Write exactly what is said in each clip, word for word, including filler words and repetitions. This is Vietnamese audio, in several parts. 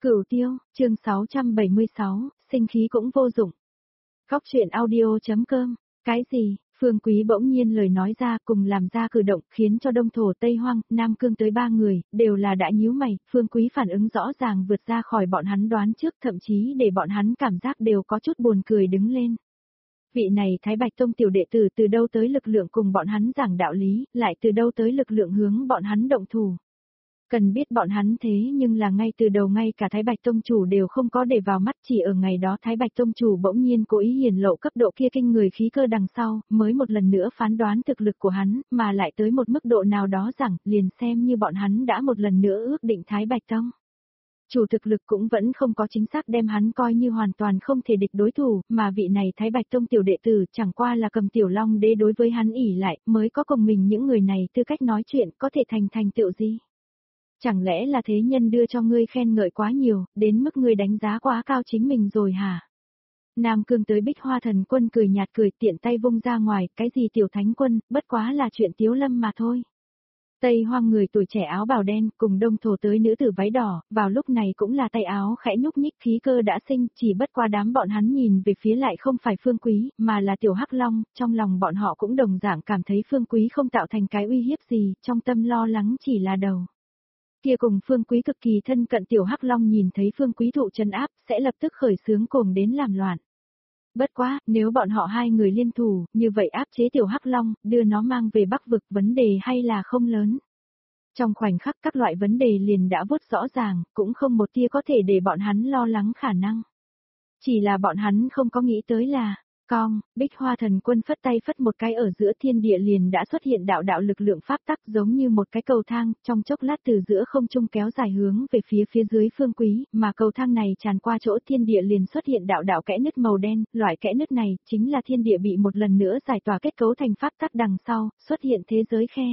Cửu Tiêu, chương sáu trăm bảy mươi sáu, sinh khí cũng vô dụng. Góc truyện audio.com, cái gì? Phương Quý bỗng nhiên lời nói ra cùng làm ra cử động khiến cho Đông Thổ Tây Hoang, Nam Cương tới ba người, đều là đã nhíu mày, Phương Quý phản ứng rõ ràng vượt ra khỏi bọn hắn đoán trước, thậm chí để bọn hắn cảm giác đều có chút buồn cười đứng lên. Vị này Thái Bạch Tông tiểu đệ tử từ đâu tới lực lượng cùng bọn hắn giảng đạo lý, lại từ đâu tới lực lượng hướng bọn hắn động thủ. Cần biết bọn hắn thế nhưng là ngay từ đầu ngay cả Thái Bạch Tông chủ đều không có để vào mắt, chỉ ở ngày đó Thái Bạch Tông chủ bỗng nhiên cố ý hiển lộ cấp độ kia kinh người khí cơ đằng sau, mới một lần nữa phán đoán thực lực của hắn, mà lại tới một mức độ nào đó rằng, liền xem như bọn hắn đã một lần nữa ước định Thái Bạch Tông. Chủ thực lực cũng vẫn không có chính xác đem hắn coi như hoàn toàn không thể địch đối thủ, mà vị này Thái Bạch Tông tiểu đệ tử chẳng qua là cầm Tiểu Long Đế đối với hắn ỉ lại, mới có cùng mình những người này tư cách nói chuyện có thể thành thành tựu gì. Chẳng lẽ là thế nhân đưa cho ngươi khen ngợi quá nhiều, đến mức ngươi đánh giá quá cao chính mình rồi hả? Nam Cương tới Bích Hoa Thần Quân cười nhạt cười tiện tay vung ra ngoài, cái gì tiểu thánh quân, bất quá là chuyện tiếu lâm mà thôi. Tây Hoang người tuổi trẻ áo bào đen cùng Đông Thổ tới nữ tử váy đỏ, vào lúc này cũng là tay áo khẽ nhúc nhích khí cơ đã sinh, chỉ bất qua đám bọn hắn nhìn về phía lại không phải Phương Quý, mà là Tiểu Hắc Long, trong lòng bọn họ cũng đồng dạng cảm thấy Phương Quý không tạo thành cái uy hiếp gì, trong tâm lo lắng chỉ là đầu. Kia cùng Phương Quý cực kỳ thân cận Tiểu Hắc Long nhìn thấy Phương Quý thụ trấn áp, sẽ lập tức khởi xướng cùng đến làm loạn. Bất quá, nếu bọn họ hai người liên thủ, như vậy áp chế Tiểu Hắc Long, đưa nó mang về Bắc vực vấn đề hay là không lớn. Trong khoảnh khắc các loại vấn đề liền đã vuốt rõ ràng, cũng không một tia có thể để bọn hắn lo lắng khả năng. Chỉ là bọn hắn không có nghĩ tới là, cong, Bích Hoa Thần Quân phất tay phất một cái ở giữa thiên địa liền đã xuất hiện đạo đạo lực lượng pháp tắc giống như một cái cầu thang, trong chốc lát từ giữa không trung kéo dài hướng về phía phía dưới Phương Quý, mà cầu thang này tràn qua chỗ thiên địa liền xuất hiện đạo đạo kẽ nứt màu đen, loại kẽ nứt này chính là thiên địa bị một lần nữa giải tỏa kết cấu thành pháp tắc đằng sau, xuất hiện thế giới khe.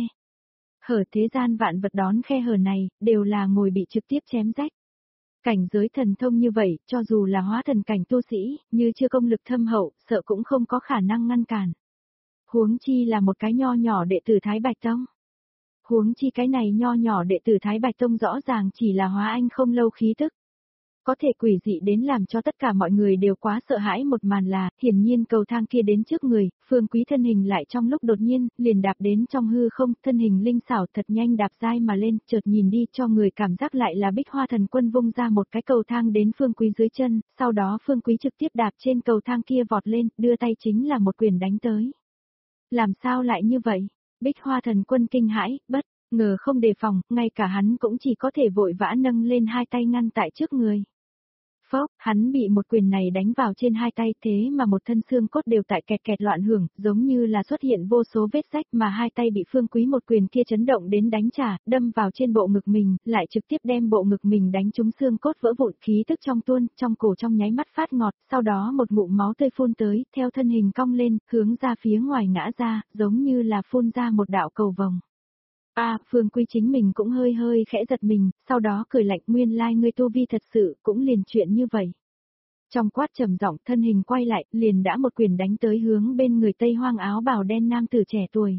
Hở thế gian vạn vật đón khe hở này, đều là ngồi bị trực tiếp chém rách. Cảnh giới thần thông như vậy, cho dù là hóa thần cảnh tu sĩ, như chưa công lực thâm hậu, sợ cũng không có khả năng ngăn cản. Huống chi là một cái nho nhỏ đệ tử Thái Bạch Tông. Huống chi cái này nho nhỏ đệ tử Thái Bạch Tông rõ ràng chỉ là hóa anh không lâu khí tức. Có thể quỷ dị đến làm cho tất cả mọi người đều quá sợ hãi một màn là, hiển nhiên cầu thang kia đến trước người, Phương Quý thân hình lại trong lúc đột nhiên, liền đạp đến trong hư không, thân hình linh xảo thật nhanh đạp dai mà lên, chợt nhìn đi cho người cảm giác lại là Bích Hoa Thần Quân vung ra một cái cầu thang đến Phương Quý dưới chân, sau đó Phương Quý trực tiếp đạp trên cầu thang kia vọt lên, đưa tay chính là một quyền đánh tới. Làm sao lại như vậy? Bích Hoa Thần Quân kinh hãi, bất ngờ không đề phòng, ngay cả hắn cũng chỉ có thể vội vã nâng lên hai tay ngăn tại trước người. Phốc, hắn bị một quyền này đánh vào trên hai tay thế mà một thân xương cốt đều tại kẹt kẹt loạn hưởng, giống như là xuất hiện vô số vết rách mà hai tay bị Phương Quý một quyền kia chấn động đến đánh trả, đâm vào trên bộ ngực mình, lại trực tiếp đem bộ ngực mình đánh trúng xương cốt vỡ vụn khí tức trong tuôn, trong cổ trong nháy mắt phát ngọt, sau đó một ngụm máu tươi phun tới, theo thân hình cong lên, hướng ra phía ngoài ngã ra, giống như là phun ra một đạo cầu vồng. A, à, Phương Quý chính mình cũng hơi hơi khẽ giật mình, sau đó cười lạnh nguyên lai like ngươi tu vi thật sự cũng liền chuyện như vậy. Trong quát trầm giọng thân hình quay lại, liền đã một quyền đánh tới hướng bên người Tây Hoang áo bào đen nam tử trẻ tuổi.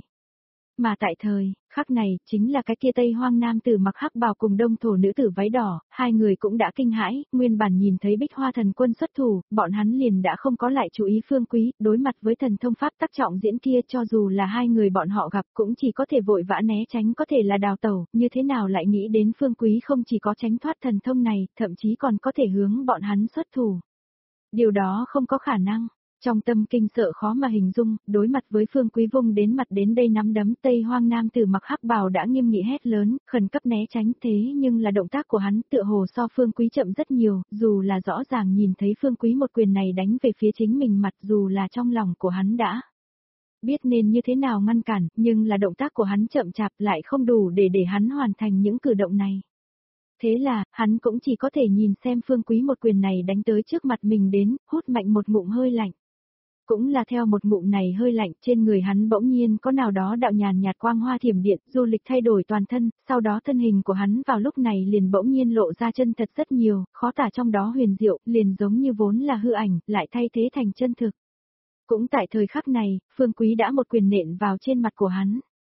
Mà tại thời, khắc này, chính là cái kia Tây Hoang nam tử mặc hắc bào cùng Đông Thổ nữ tử váy đỏ, hai người cũng đã kinh hãi, nguyên bản nhìn thấy Bích Hoa Thần Quân xuất thủ, bọn hắn liền đã không có lại chú ý Phương Quý, đối mặt với thần thông pháp tác trọng diễn kia cho dù là hai người bọn họ gặp cũng chỉ có thể vội vã né tránh có thể là đào tẩu, như thế nào lại nghĩ đến Phương Quý không chỉ có tránh thoát thần thông này, thậm chí còn có thể hướng bọn hắn xuất thủ. Điều đó không có khả năng. Trong tâm kinh sợ khó mà hình dung, đối mặt với Phương Quý vung đến mặt đến đây nắm đấm Tây Hoang nam tử mặc hắc bào đã nghiêm nghị hét lớn, khẩn cấp né tránh thế nhưng là động tác của hắn tựa hồ so Phương Quý chậm rất nhiều, dù là rõ ràng nhìn thấy Phương Quý một quyền này đánh về phía chính mình mặt dù là trong lòng của hắn đã biết nên như thế nào ngăn cản, nhưng là động tác của hắn chậm chạp lại không đủ để để hắn hoàn thành những cử động này. Thế là, hắn cũng chỉ có thể nhìn xem Phương Quý một quyền này đánh tới trước mặt mình đến, hút mạnh một ngụm hơi lạnh. Cũng là theo một ngụm này hơi lạnh, trên người hắn bỗng nhiên có nào đó đạo nhàn nhạt quang hoa thiểm điện, du lịch thay đổi toàn thân, sau đó thân hình của hắn vào lúc này liền bỗng nhiên lộ ra chân thật rất nhiều, khó tả trong đó huyền diệu, liền giống như vốn là hư ảnh, lại thay thế thành chân thực. Cũng tại thời khắc này, Phương Quý đã một quyền nện vào trên mặt của hắn.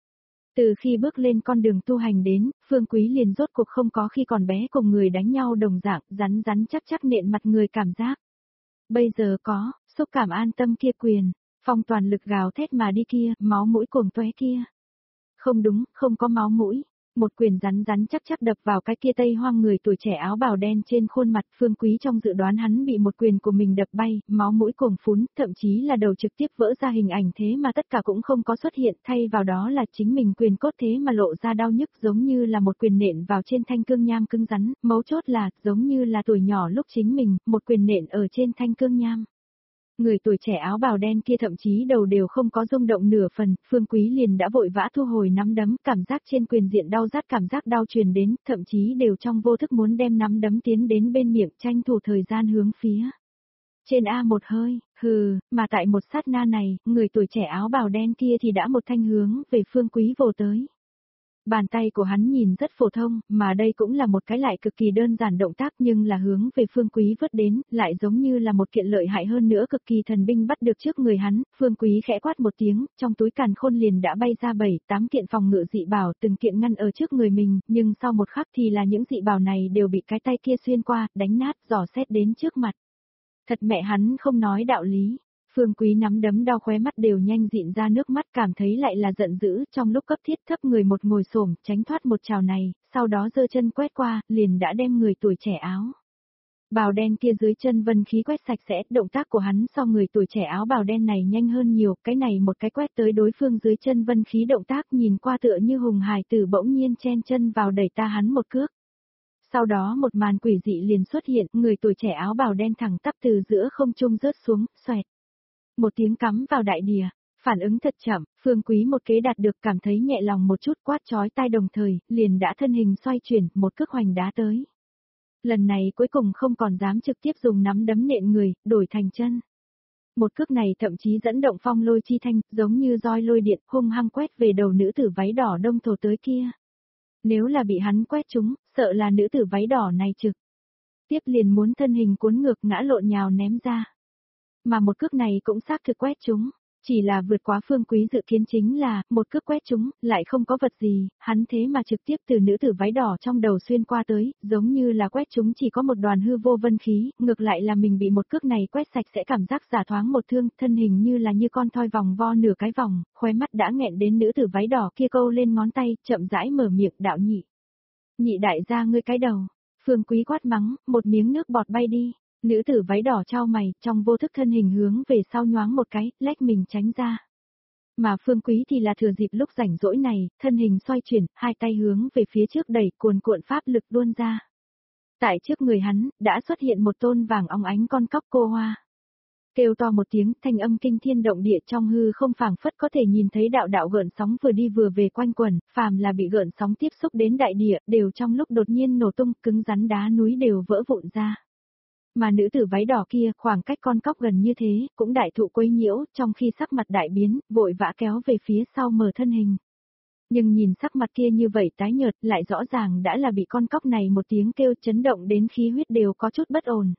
Từ khi bước lên con đường tu hành đến, Phương Quý liền rốt cuộc không có khi còn bé cùng người đánh nhau đồng dạng, rắn rắn chắc chắc nện mặt người cảm giác. Bây giờ có, xúc cảm an tâm kia quyền, phong toàn lực gào thét mà đi kia, máu mũi cuồng tóe kia. Không đúng, không có máu mũi. Một quyền rắn rắn chắc chắc đập vào cái kia Tây Hoang người tuổi trẻ áo bào đen trên khuôn mặt. Phương Quý trong dự đoán hắn bị một quyền của mình đập bay, máu mũi cuồng phún, thậm chí là đầu trực tiếp vỡ ra hình ảnh, thế mà tất cả cũng không có xuất hiện, thay vào đó là chính mình quyền cốt thế mà lộ ra đau nhức, giống như là một quyền nện vào trên thanh cương nham cứng rắn, mấu chốt là giống như là tuổi nhỏ lúc chính mình, một quyền nện ở trên thanh cương nham. Người tuổi trẻ áo bào đen kia thậm chí đầu đều không có rung động nửa phần, Phương Quý liền đã vội vã thu hồi nắm đấm, cảm giác trên quyền diện đau rát, cảm giác đau truyền đến, thậm chí đều trong vô thức muốn đem nắm đấm tiến đến bên miệng, tranh thủ thời gian hướng phía trên A một hơi, hừ, mà tại một sát na này, người tuổi trẻ áo bào đen kia thì đã một thanh hướng về Phương Quý vồ tới. Bàn tay của hắn nhìn rất phổ thông, mà đây cũng là một cái lại cực kỳ đơn giản động tác, nhưng là hướng về Phương Quý vứt đến, lại giống như là một kiện lợi hại hơn nữa cực kỳ thần binh bắt được trước người hắn. Phương Quý khẽ quát một tiếng, trong túi càn khôn liền đã bay ra bảy, tám kiện phòng ngự dị bảo, từng kiện ngăn ở trước người mình, nhưng sau một khắc thì là những dị bảo này đều bị cái tay kia xuyên qua, đánh nát, dò xét đến trước mặt. Thật mẹ hắn không nói đạo lý. Phương Quý nắm đấm đau khóe mắt đều nhanh dịn ra nước mắt, cảm thấy lại là giận dữ, trong lúc cấp thiết thấp người một ngồi xổm tránh thoát một trào này, sau đó giơ chân quét qua, liền đã đem người tuổi trẻ áo bào đen kia dưới chân vân khí quét sạch sẽ, động tác của hắn so người tuổi trẻ áo bào đen này nhanh hơn nhiều, cái này một cái quét tới đối phương dưới chân vân khí động tác nhìn qua tựa như hùng hài tử bỗng nhiên chen chân vào đẩy ta hắn một cước. Sau đó một màn quỷ dị liền xuất hiện, người tuổi trẻ áo bào đen thẳng tắp từ giữa không trung rớt xuống, xoẹt. Một tiếng cắm vào đại địa, phản ứng thật chậm, Phương Quý một kế đạt được, cảm thấy nhẹ lòng một chút, quát chói tai đồng thời, liền đã thân hình xoay chuyển, một cước hoành đá tới. Lần này cuối cùng không còn dám trực tiếp dùng nắm đấm nện người, đổi thành chân. Một cước này thậm chí dẫn động phong lôi chi thanh, giống như roi lôi điện, hung hăng quét về đầu nữ tử váy đỏ đông thổ tới kia. Nếu là bị hắn quét trúng, sợ là nữ tử váy đỏ này trực tiếp liền muốn thân hình cuốn ngược ngã lộn nhào ném ra. Mà một cước này cũng xác thực quét chúng, chỉ là vượt quá Phương Quý dự kiến, chính là, một cước quét chúng, lại không có vật gì, hắn thế mà trực tiếp từ nữ tử váy đỏ trong đầu xuyên qua tới, giống như là quét chúng chỉ có một đoàn hư vô vân khí, ngược lại là mình bị một cước này quét sạch sẽ cảm giác giả thoáng một thương, thân hình như là như con thoi vòng vo nửa cái vòng, khóe mắt đã nghẹn đến nữ tử váy đỏ kia câu lên ngón tay, chậm rãi mở miệng, đạo nhị. Nhị đại gia ngươi cái đầu, Phương Quý quát mắng, một miếng nước bọt bay đi. Nữ tử váy đỏ trao mày, trong vô thức thân hình hướng về sau nhoáng một cái, lách mình tránh ra. Mà Phương Quý thì là thừa dịp lúc rảnh rỗi này, thân hình xoay chuyển, hai tay hướng về phía trước đẩy, cuồn cuộn pháp lực tuôn ra. Tại trước người hắn, đã xuất hiện một tôn vàng óng ánh con cóc cô hoa. Kêu to một tiếng, thanh âm kinh thiên động địa, trong hư không phảng phất có thể nhìn thấy đạo đạo gợn sóng vừa đi vừa về quanh quẩn, phàm là bị gợn sóng tiếp xúc đến đại địa, đều trong lúc đột nhiên nổ tung, cứng rắn đá núi đều vỡ vụn ra. Mà nữ tử váy đỏ kia, khoảng cách con cóc gần như thế, cũng đại thụ quấy nhiễu, trong khi sắc mặt đại biến, vội vã kéo về phía sau mở thân hình. Nhưng nhìn sắc mặt kia như vậy tái nhợt, lại rõ ràng đã là bị con cóc này một tiếng kêu chấn động đến khí huyết đều có chút bất ổn.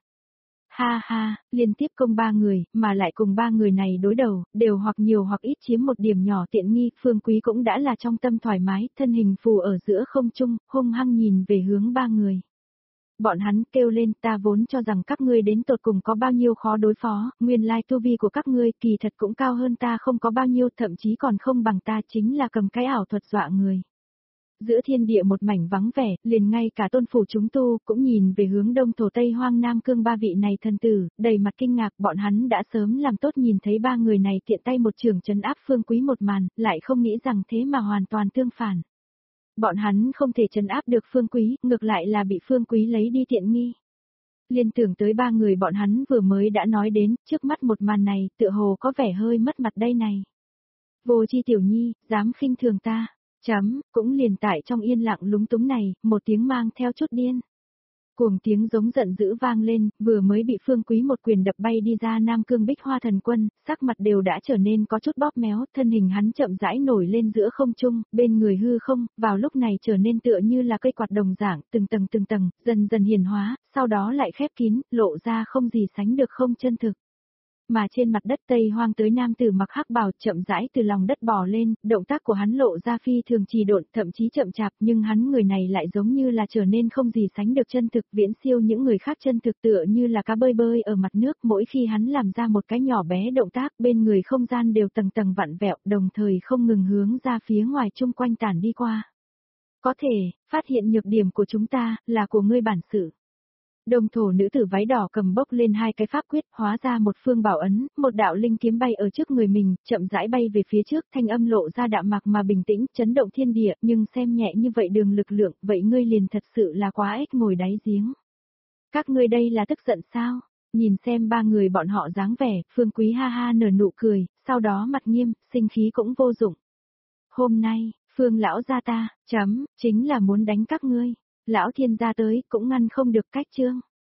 Ha ha, liên tiếp công ba người, mà lại cùng ba người này đối đầu, đều hoặc nhiều hoặc ít chiếm một điểm nhỏ tiện nghi, Phương Quý cũng đã là trong tâm thoải mái, thân hình phù ở giữa không trung, hung hăng nhìn về hướng ba người. Bọn hắn kêu lên, ta vốn cho rằng các ngươi đến tột cùng có bao nhiêu khó đối phó, nguyên lai tu vi của các ngươi kỳ thật cũng cao hơn ta không có bao nhiêu, thậm chí còn không bằng ta, chính là cầm cái ảo thuật dọa người. Giữa thiên địa một mảnh vắng vẻ, liền ngay cả tôn phủ chúng tu, cũng nhìn về hướng đông thổ tây hoang nam cương ba vị này thần tử, đầy mặt kinh ngạc, bọn hắn đã sớm làm tốt nhìn thấy ba người này tiện tay một trường trấn áp Phương Quý một màn, lại không nghĩ rằng thế mà hoàn toàn tương phản. Bọn hắn không thể trấn áp được Phương Quý, ngược lại là bị Phương Quý lấy đi tiện nghi. Liên tưởng tới ba người bọn hắn vừa mới đã nói đến, trước mắt một màn này, tựa hồ có vẻ hơi mất mặt đây này. Vô chi tiểu nhi, dám khinh thường ta, chấm, cũng liền tại trong yên lặng lúng túng này, một tiếng mang theo chút điên. Cuồng tiếng giống giận dữ vang lên, vừa mới bị Phương Quý một quyền đập bay đi ra Nam Cương Bích Hoa Thần Quân, sắc mặt đều đã trở nên có chút bóp méo, thân hình hắn chậm rãi nổi lên giữa không trung, bên người hư không, vào lúc này trở nên tựa như là cây quạt đồng dạng, từng tầng từng tầng, dần dần hiển hóa, sau đó lại khép kín, lộ ra không gì sánh được không chân thực. mà trên mặt đất Tây Hoang tới nam tử mặc hắc bào chậm rãi từ lòng đất bò lên, động tác của hắn lộ ra phi thường trì độn, thậm chí chậm chạp, nhưng hắn người này lại giống như là trở nên không gì sánh được chân thực, viễn siêu những người khác chân thực, tựa như là cá bơi bơi ở mặt nước, mỗi khi hắn làm ra một cái nhỏ bé động tác, bên người không gian đều tầng tầng vặn vẹo, đồng thời không ngừng hướng ra phía ngoài chung quanh tản đi qua. Có thể, phát hiện nhược điểm của chúng ta, là của ngươi bản sự. Đồng thổ nữ tử váy đỏ cầm bốc lên hai cái pháp quyết, hóa ra một phương bảo ấn, một đạo linh kiếm bay ở trước người mình, chậm rãi bay về phía trước, thanh âm lộ ra đạm mạc mà bình tĩnh, chấn động thiên địa, nhưng xem nhẹ như vậy đường lực lượng, vậy ngươi liền thật sự là quá ếch ngồi đáy giếng. Các ngươi đây là tức giận sao? Nhìn xem ba người bọn họ dáng vẻ, Phương Quý ha ha nở nụ cười, sau đó mặt nghiêm, sinh khí cũng vô dụng. Hôm nay, Phương lão gia ta, chấm, chính là muốn đánh các ngươi. Lão thiên gia tới, cũng ngăn không được cách chương.